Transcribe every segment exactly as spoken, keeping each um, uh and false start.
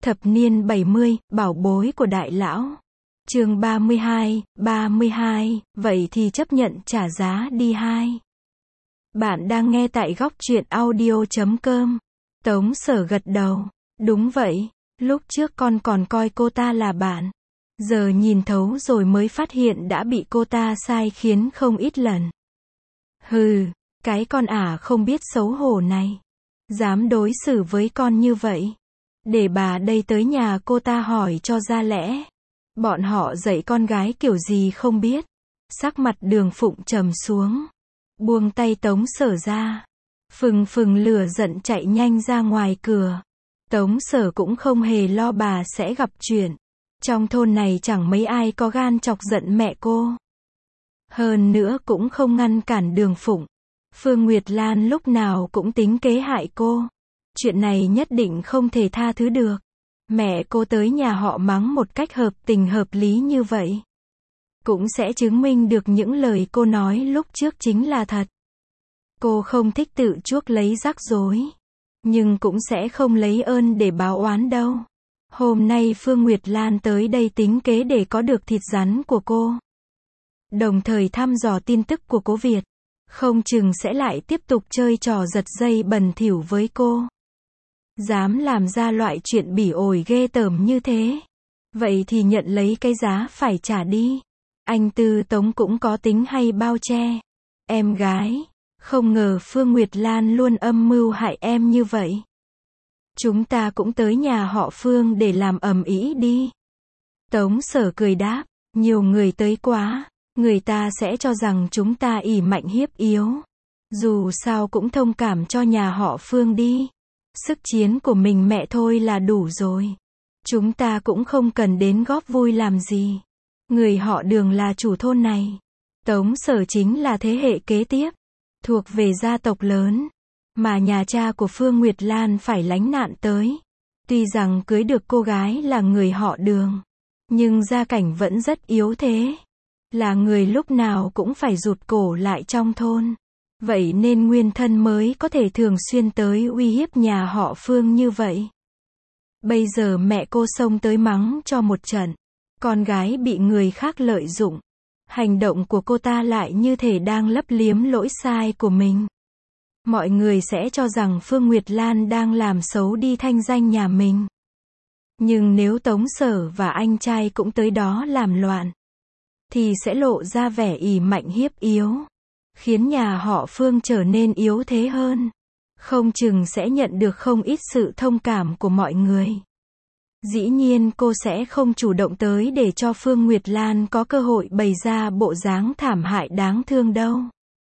Thập niên bảy mươi, bảo bối của đại lão. Chương ba mươi hai, ba mươi hai, vậy thì chấp nhận trả giá đi hai. Bạn đang nghe tại góc truyện audio chấm com. Tống Sở gật đầu. Đúng vậy, lúc trước con còn coi cô ta là bạn. Giờ nhìn thấu rồi mới phát hiện đã bị cô ta sai khiến không ít lần. Hừ, cái con ả không biết xấu hổ này. Dám đối xử với con như vậy. Để bà đây tới nhà cô ta hỏi cho ra lẽ. Bọn họ dạy con gái kiểu gì không biết. Sắc mặt Đường Phụng trầm xuống. Buông tay Tống Sở ra. Phừng phừng lửa giận chạy nhanh ra ngoài cửa. Tống Sở cũng không hề lo bà sẽ gặp chuyện. Trong thôn này chẳng mấy ai có gan chọc giận mẹ cô. Hơn nữa cũng không ngăn cản Đường Phụng. Phương Nguyệt Lan lúc nào cũng tính kế hại cô. Chuyện này nhất định không thể tha thứ được. Mẹ cô tới nhà họ mắng một cách hợp tình hợp lý như vậy. Cũng sẽ chứng minh được những lời cô nói lúc trước chính là thật. Cô không thích tự chuốc lấy rắc rối. Nhưng cũng sẽ không lấy ơn để báo oán đâu. Hôm nay Phương Nguyệt Lan tới đây tính kế để có được thịt rắn của cô. Đồng thời thăm dò tin tức của cố Việt. Không chừng sẽ lại tiếp tục chơi trò giật dây bẩn thỉu với cô. Dám làm ra loại chuyện bỉ ổi ghê tởm như thế. Vậy thì nhận lấy cái giá phải trả đi. Anh Tư Tống cũng có tính hay bao che. Em gái, không ngờ Phương Nguyệt Lan luôn âm mưu hại em như vậy. Chúng ta cũng tới nhà họ Phương để làm ầm ĩ đi. Tống Sở cười đáp, nhiều người tới quá. Người ta sẽ cho rằng chúng ta ỷ mạnh hiếp yếu. Dù sao cũng thông cảm cho nhà họ Phương đi. Sức chiến của mình mẹ thôi là đủ rồi. Chúng ta cũng không cần đến góp vui làm gì. Người họ Đường là chủ thôn này. Tống Sở chính là thế hệ kế tiếp. Thuộc về gia tộc lớn. Mà nhà cha của Phương Nguyệt Lan phải lánh nạn tới. Tuy rằng cưới được cô gái là người họ Đường. Nhưng gia cảnh vẫn rất yếu thế. Là người lúc nào cũng phải rụt cổ lại trong thôn. Vậy nên nguyên thân mới có thể thường xuyên tới uy hiếp nhà họ Phương như vậy. Bây giờ mẹ cô xông tới mắng cho một trận. Con gái bị người khác lợi dụng. Hành động của cô ta lại như thể đang lấp liếm lỗi sai của mình. Mọi người sẽ cho rằng Phương Nguyệt Lan đang làm xấu đi thanh danh nhà mình. Nhưng nếu Tống Sở và anh trai cũng tới đó làm loạn, thì sẽ lộ ra vẻ ỷ mạnh hiếp yếu. Khiến nhà họ Phương trở nên yếu thế hơn. Không chừng sẽ nhận được không ít sự thông cảm của mọi người. Dĩ nhiên cô sẽ không chủ động tới để cho Phương Nguyệt Lan có cơ hội bày ra bộ dáng thảm hại đáng thương đâu.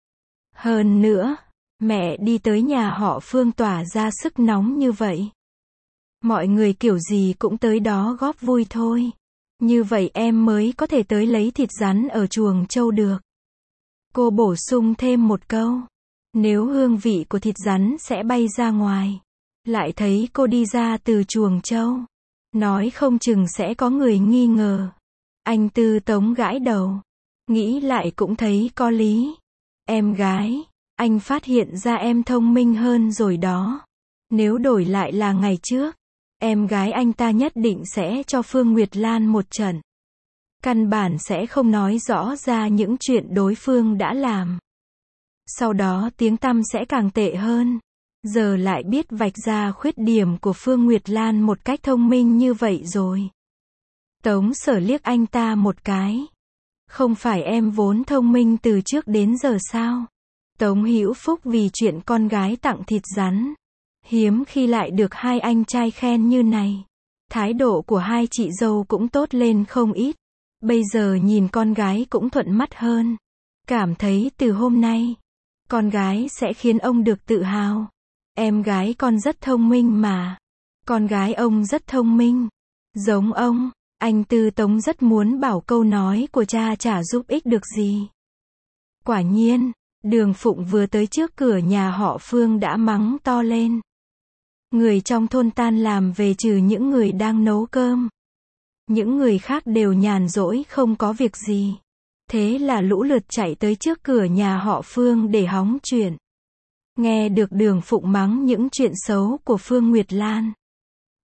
Hơn nữa, mẹ đi tới nhà họ Phương tỏa ra sức nóng như vậy. Mọi người kiểu gì cũng tới đó góp vui thôi. Như vậy em mới có thể tới lấy thịt rắn ở chuồng trâu được. Cô bổ sung thêm một câu. Nếu hương vị của thịt rắn sẽ bay ra ngoài. Lại thấy cô đi ra từ chuồng trâu. Nói không chừng sẽ có người nghi ngờ. Anh Tư Tống gãi đầu. Nghĩ lại cũng thấy có lý. Em gái, anh phát hiện ra em thông minh hơn rồi đó. Nếu đổi lại là ngày trước, em gái anh ta nhất định sẽ cho Phương Nguyệt Lan một trận. Căn bản sẽ không nói rõ ra những chuyện đối phương đã làm. Sau đó tiếng tăm sẽ càng tệ hơn. Giờ lại biết vạch ra khuyết điểm của Phương Nguyệt Lan một cách thông minh như vậy rồi. Tống Sở liếc anh ta một cái. Không phải em vốn thông minh từ trước đến giờ sao? Tống Hữu Phúc vì chuyện con gái tặng thịt rắn. Hiếm khi lại được hai anh trai khen như này. Thái độ của hai chị dâu cũng tốt lên không ít. Bây giờ nhìn con gái cũng thuận mắt hơn. Cảm thấy từ hôm nay, con gái sẽ khiến ông được tự hào. Em gái con rất thông minh mà. Con gái ông rất thông minh. Giống ông, anh Tư Tống rất muốn bảo câu nói của cha chả giúp ích được gì. Quả nhiên, Đường Phụng vừa tới trước cửa nhà họ Phương đã mắng to lên. Người trong thôn tan làm về trừ những người đang nấu cơm. Những người khác đều nhàn rỗi không có việc gì. Thế là lũ lượt chạy tới trước cửa nhà họ Phương để hóng chuyện. Nghe được Đường Phụng mắng những chuyện xấu của Phương Nguyệt Lan.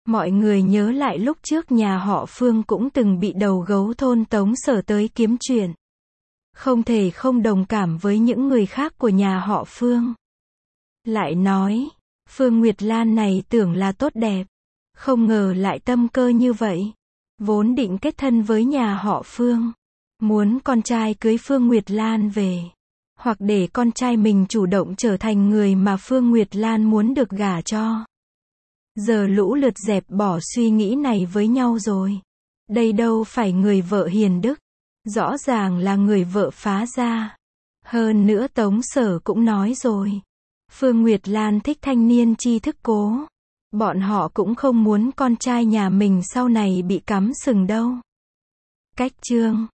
Mọi người nhớ lại lúc trước nhà họ Phương cũng từng bị đầu gấu thôn Tống Sở tới kiếm chuyện. Không thể không đồng cảm với những người khác của nhà họ Phương. Lại nói, Phương Nguyệt Lan này tưởng là tốt đẹp, không ngờ lại tâm cơ như vậy. Vốn định kết thân với nhà họ Phương, muốn con trai cưới Phương Nguyệt Lan về, hoặc để con trai mình chủ động trở thành người mà Phương Nguyệt Lan muốn được gả cho. Giờ lũ lượt dẹp bỏ suy nghĩ này với nhau rồi. Đây đâu phải người vợ hiền đức, rõ ràng là người vợ phá gia. Hơn nữa Tống Sở cũng nói rồi, Phương Nguyệt Lan thích thanh niên tri thức cố. Bọn họ cũng không muốn con trai nhà mình sau này bị cắm sừng đâu. Cách chương